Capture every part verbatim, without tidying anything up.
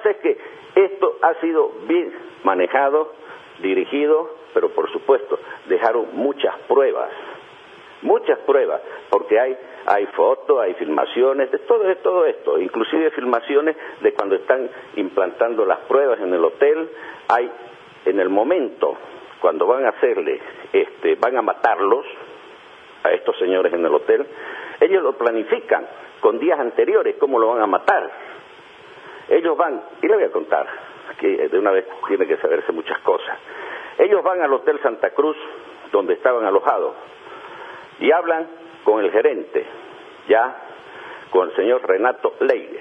pasa es que esto ha sido bien manejado, dirigido, pero por supuesto dejaron muchas pruebas, muchas pruebas, porque hay hay fotos, hay filmaciones, de todo, de todo esto, inclusive filmaciones de cuando están implantando las pruebas en el hotel, hay en el momento cuando van a hacerle, este, van a matarlos a estos señores en el hotel, ellos lo planifican con días anteriores cómo lo van a matar. Ellos van, y le voy a contar, aquí de una vez tiene que saberse muchas cosas. Ellos van al Hotel Santa Cruz, donde estaban alojados, y hablan con el gerente, ya, con el señor Renato Leire.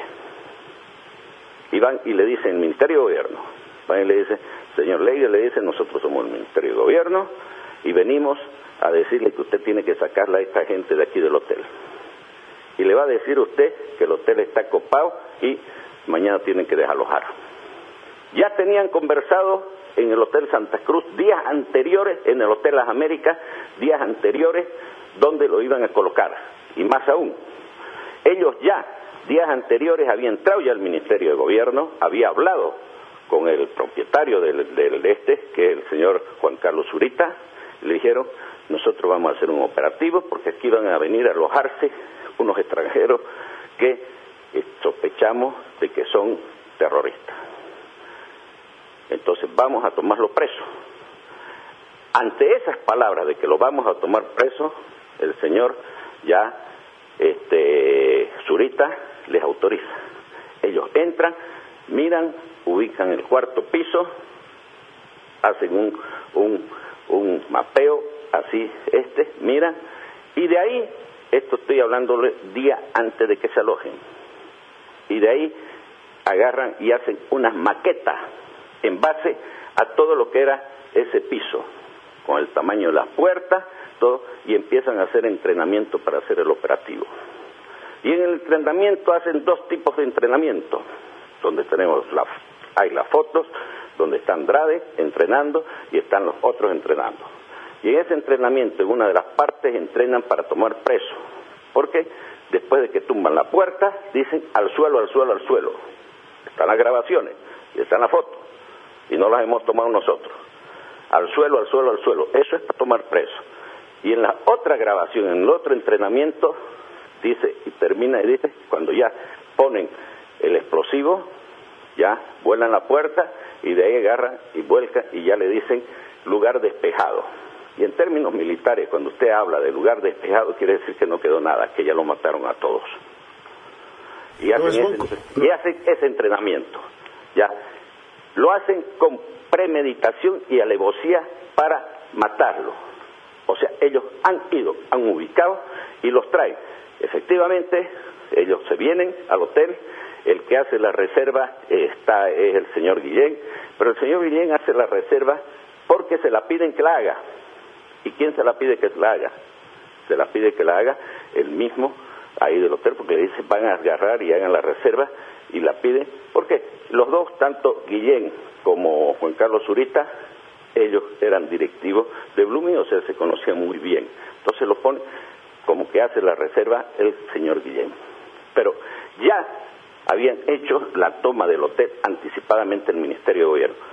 Y van y le dicen, Ministerio de Gobierno, van y le dicen, señor Leire, le dicen, nosotros somos el Ministerio de Gobierno, y venimos a decirle que usted tiene que sacarla a esta gente de aquí del hotel. Y le va a decir usted que el hotel está copado y mañana tienen que desalojar. Ya tenían conversado en el Hotel Santa Cruz días anteriores, en el Hotel Las Américas, días anteriores, donde lo iban a colocar. Y más aún, ellos ya, días anteriores, habían entrado ya al Ministerio de Gobierno, había hablado con el propietario del, del este, que es el señor Juan Carlos Zurita, y le dijeron, nosotros vamos a hacer un operativo, porque aquí van a venir a alojarse unos extranjeros que eh, sospechamos de que son terroristas. Entonces vamos a tomarlo preso. Ante esas palabras de que lo vamos a tomar preso, el señor ya, este, Zurita les autoriza. Ellos entran, miran, ubican el cuarto piso, hacen un, un, un mapeo, así, este, miran, y de ahí, esto estoy hablándole día antes de que se alojen, y de ahí agarran y hacen unas maquetas en base a todo lo que era ese piso, con el tamaño de las puertas, todo, y empiezan a hacer entrenamiento para hacer el operativo. Y en el entrenamiento hacen dos tipos de entrenamiento, donde tenemos la, hay las fotos, donde está Andrade entrenando y están los otros entrenando. Y en ese entrenamiento, en una de las partes, entrenan para tomar preso, porque después de que tumban la puerta, dicen al suelo, al suelo, al suelo. Están las grabaciones y están las fotos, y no las hemos tomado nosotros. Al suelo, al suelo, al suelo. Eso es para tomar preso. Y en la otra grabación, en el otro entrenamiento, dice, y termina y dice, cuando ya ponen el explosivo, ya vuelan la puerta, y de ahí agarran y vuelcan, y ya le dicen lugar despejado. Y en términos militares, cuando usted habla de lugar despejado, quiere decir que no quedó nada, que ya lo mataron a todos. Y hacen, no ese, y hacen ese entrenamiento, ya. Lo hacen con premeditación y alevosía para matarlo. O sea, ellos han ido, han ubicado y los traen. Efectivamente, ellos se vienen al hotel, el que hace la reserva está, es el señor Guillén, pero el señor Guillén hace la reserva porque se la piden que la haga. ¿Y quién se la pide que la haga? Se la pide que la haga el mismo ahí del hotel, porque le dice, van a agarrar y hagan la reserva, y la piden, porque los dos, tanto Guillén como Juan Carlos Zurita, ellos eran directivos de Blooming, o sea, se conocían muy bien. Entonces lo pone como que hace la reserva el señor Guillén. Pero ya habían hecho la toma del hotel anticipadamente el Ministerio de Gobierno.